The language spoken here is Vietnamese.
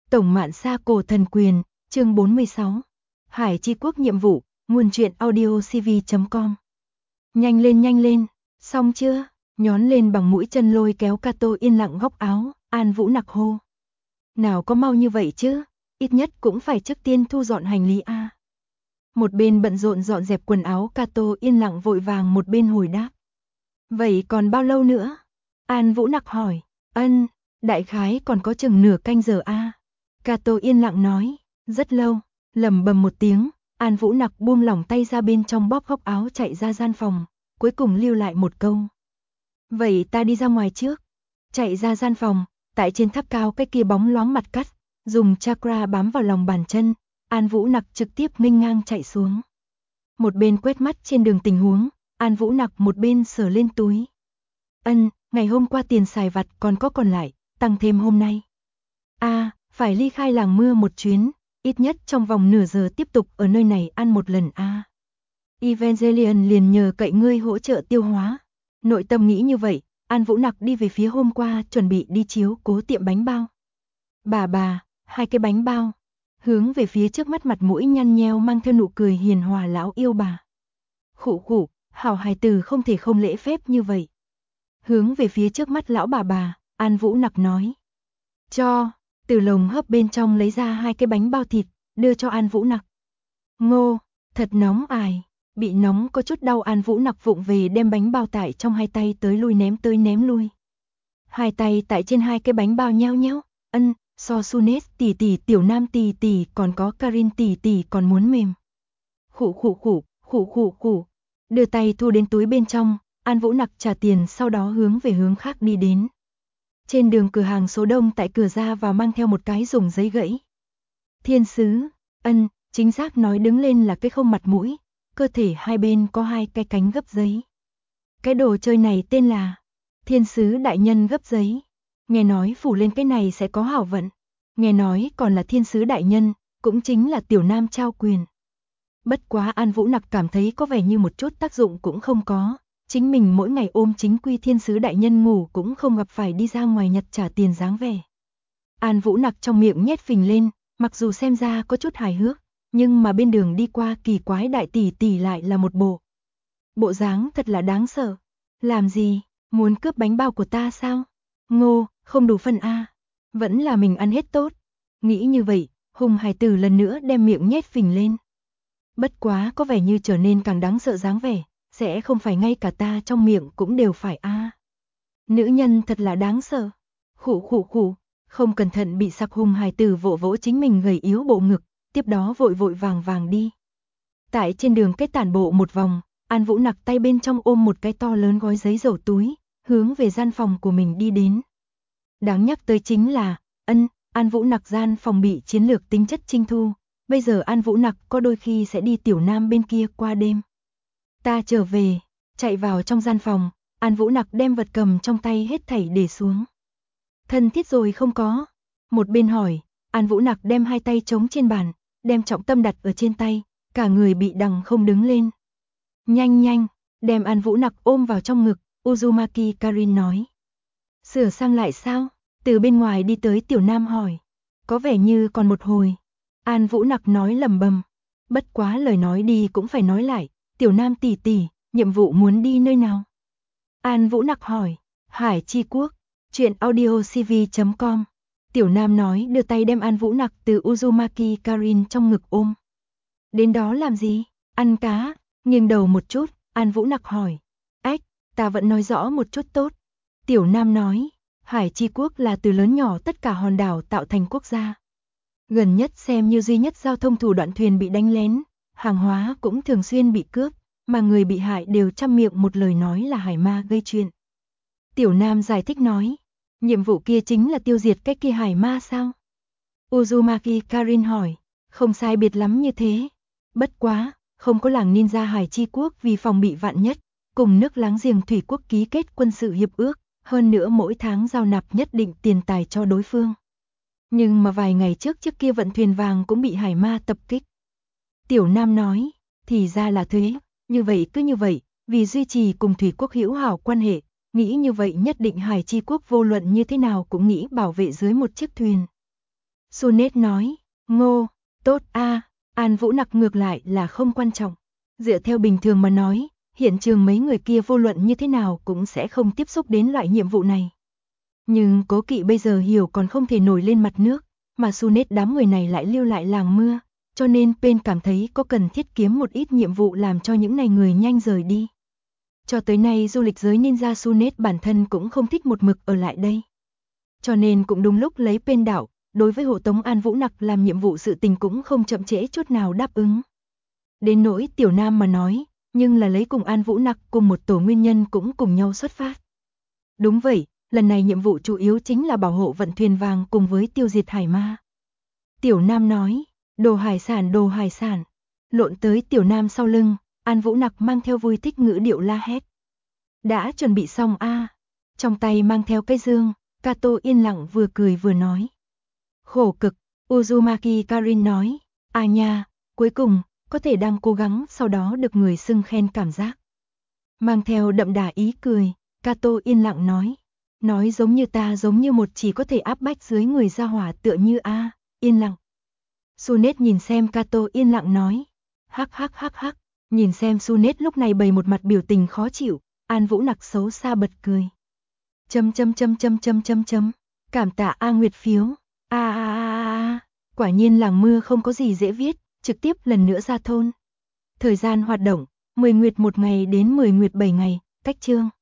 Tổng Mạn Sa Cổ Thần Quyền, chương 46. Hải Chi Quốc nhiệm vụ, nguồn truyện audio cv.com. Nhanh lên, xong chưa? Nhón lên bằng mũi chân lôi kéo Cato yên lặng góc áo, An Vũ Nặc hô. Nào có mau như vậy chứ, ít nhất cũng phải trước tiên thu dọn hành lý a. Một bên bận rộn dọn dẹp quần áo, Cato yên lặng vội vàng một bên hồi đáp. Vậy còn bao lâu nữa? An Vũ Nặc hỏi. Đại khái còn có chừng nửa canh giờ a. Cato yên lặng nói, rất lâu, lẩm bẩm một tiếng, An Vũ Nặc buông lỏng tay ra bên trong bóp góc áo chạy ra gian phòng, cuối cùng lưu lại một câu. Vậy ta đi ra ngoài trước. Chạy ra gian phòng, tại trên tháp cao cái kia bóng loáng mặt cắt, dùng chakra bám vào lòng bàn chân, An Vũ Nặc trực tiếp nghênh ngang chạy xuống. Một bên quét mắt trên đường tình huống, An Vũ Nặc một bên sờ lên túi. Ngày hôm qua tiền xài vặt còn có còn lại, tăng thêm hôm nay. Phải ly khai làng mưa một chuyến, ít nhất trong vòng nửa giờ tiếp tục ở nơi này ăn một lần a. Evangelion liền nhờ cậy ngươi hỗ trợ tiêu hóa. Nội tâm nghĩ như vậy, An Vũ Nặc đi về phía hôm qua chuẩn bị đi chiếu cố tiệm bánh bao. Bà, 2 cái bánh bao. Hướng về phía trước mắt mặt mũi nhăn nheo mang theo nụ cười hiền hòa lão yêu bà. Khụ, hảo hài tử không thể không lễ phép như vậy. Hướng về phía trước mắt lão bà, An Vũ Nặc nói. Cho, từ lồng hấp bên trong lấy ra 2 cái bánh bao thịt, đưa cho An Vũ Nặc. Ngô, thật nóng ải, bị nóng có chút đau. An Vũ Nặc vụng về đem bánh bao tải trong 2 tay tới ném lui. 2 tay tại trên 2 cái bánh bao nheo nhéo, so Sunet tỷ tỷ, Tiểu Nam tỷ tỷ, còn có Karin tỷ tỷ còn muốn mềm. Khụ. Đưa tay thu đến túi bên trong, An Vũ Nặc trả tiền sau đó hướng về hướng khác đi đến. Trên đường cửa hàng số đông tại cửa ra vào mang theo một cái dùng giấy gãy. Thiên sứ, chính xác nói đứng lên là cái không mặt mũi, cơ thể hai bên có 2 cái cánh gấp giấy. Cái đồ chơi này tên là Thiên sứ đại nhân gấp giấy. Nghe nói phủ lên cái này sẽ có hảo vận. Nghe nói còn là thiên sứ đại nhân, cũng chính là Tiểu Nam trao quyền. Bất quá An Vũ Nặc cảm thấy có vẻ như một chút tác dụng cũng không có. Chính mình mỗi ngày ôm chính quy thiên sứ đại nhân ngủ cũng không gặp phải đi ra ngoài nhặt trả tiền dáng vẻ. An Vũ Nặc trong miệng nhét phình lên, mặc dù xem ra có chút hài hước, nhưng mà bên đường đi qua kỳ quái đại tỷ tỷ lại là một bộ dáng thật là đáng sợ. Làm gì, muốn cướp bánh bao của ta sao? Ngô, không đủ phần a. Vẫn là mình ăn hết tốt. Nghĩ như vậy, hùng hài tử lần nữa đem miệng nhét phình lên. Bất quá có vẻ như trở nên càng đáng sợ dáng vẻ, sẽ không phải ngay cả ta trong miệng cũng đều phải a. Nữ nhân thật là đáng sợ. Khụ, không cẩn thận bị sặc. Hùng hài tử vỗ chính mình gầy yếu bộ ngực, tiếp đó vội vàng đi. Tại trên đường cái tản bộ một vòng, An Vũ Nặc tay bên trong ôm một cái to lớn gói giấy dầu túi, hướng về gian phòng của mình đi đến. Đáng nhắc tới chính là, An Vũ Nặc gian phòng bị chiến lược tính chất trinh thu, bây giờ An Vũ Nặc có đôi khi sẽ đi Tiểu Nam bên kia qua đêm. Ta trở về, chạy vào trong gian phòng, An Vũ Nặc đem vật cầm trong tay hết thảy để xuống. Thân thiết rồi không có? Một bên hỏi, An Vũ Nặc đem 2 tay chống trên bàn, đem trọng tâm đặt ở trên tay, cả người bị đằng không đứng lên. Nhanh, đem An Vũ Nặc ôm vào trong ngực, Uzumaki Karin nói. Sửa sang lại sao? Từ bên ngoài đi tới Tiểu Nam hỏi. Có vẻ như còn một hồi. An Vũ Nặc nói lẩm bẩm. Bất quá lời nói đi cũng phải nói lại. Tiểu Nam tỷ tỷ, nhiệm vụ muốn đi nơi nào? An Vũ Nặc hỏi. Hải Chi Quốc, truyện audio cv.com. Tiểu Nam nói đưa tay đem An Vũ Nặc từ Uzumaki Karin trong ngực ôm. Đến đó làm gì? Ăn cá. Nghiêng đầu một chút, An Vũ Nặc hỏi. Ta vẫn nói rõ một chút tốt. Tiểu Nam nói. Hải Chi Quốc là từ lớn nhỏ tất cả hòn đảo tạo thành quốc gia. Gần nhất xem như duy nhất giao thông thủ đoạn thuyền bị đánh lén, hàng hóa cũng thường xuyên bị cướp, mà người bị hại đều trăm miệng một lời nói là hải ma gây chuyện. Tiểu Nam giải thích nói, nhiệm vụ kia chính là tiêu diệt cái kia hải ma sao? Uzumaki Karin hỏi, không sai biệt lắm như thế. Bất quá, không có làng ninja Hải Chi Quốc vì phòng bị vạn nhất, cùng nước láng giềng Thủy Quốc ký kết quân sự hiệp ước, hơn nữa mỗi tháng giao nạp nhất định tiền tài cho đối phương. Nhưng mà vài ngày trước kia vận thuyền vàng cũng bị hải ma tập kích. Tiểu Nam nói, thì ra là thế, như vậy, vì duy trì cùng Thủy Quốc hữu hảo quan hệ, nghĩ như vậy nhất định Hải Chi Quốc vô luận như thế nào cũng nghĩ bảo vệ dưới một chiếc thuyền. Sunet nói, ngô, tốt a. An Vũ Nặc ngược lại là không quan trọng. Dựa theo bình thường mà nói, hiện trường mấy người kia vô luận như thế nào cũng sẽ không tiếp xúc đến loại nhiệm vụ này. Nhưng Cố Kỵ bây giờ hiểu còn không thể nổi lên mặt nước, mà Sunet đám người này lại lưu lại làng mưa, cho nên Pen cảm thấy có cần thiết kiếm một ít nhiệm vụ làm cho những này người nhanh rời đi. Cho tới nay du lịch giới ninja Sunet bản thân cũng không thích một mực ở lại đây. Cho nên cũng đúng lúc lấy Pen đảo, đối với hộ tống An Vũ Nặc làm nhiệm vụ sự tình cũng không chậm trễ chút nào đáp ứng. Đến nỗi Tiểu Nam mà nói, nhưng là lấy cùng An Vũ Nặc cùng một tổ nguyên nhân cũng cùng nhau xuất phát. Đúng vậy, lần này nhiệm vụ chủ yếu chính là bảo hộ vận thuyền vàng cùng với tiêu diệt hải ma. Tiểu Nam nói, đồ hải sản, lộn tới Tiểu Nam sau lưng, An Vũ Nặc mang theo vui thích ngữ điệu la hét. Đã chuẩn bị xong a. Trong tay mang theo cái dương, Kato yên lặng vừa cười vừa nói. Khổ cực, Uzumaki Karin nói, nha, cuối cùng, có thể đang cố gắng sau đó được người xưng khen cảm giác. Mang theo đậm đà ý cười, Kato yên lặng nói giống như ta giống như một chỉ có thể áp bách dưới người ra hỏa tựa như yên lặng. Sunet nhìn xem Kato yên lặng nói, hắc, nhìn xem Sunet lúc này bày một mặt biểu tình khó chịu, An Vũ Nặc xấu xa bật cười. Chấm, cảm tạ A Nguyệt phiếu, quả nhiên làng mưa không có gì dễ viết, trực tiếp lần nữa ra thôn. Thời gian hoạt động, 10 nguyệt 1 ngày đến 10 nguyệt 7 ngày, cách chương.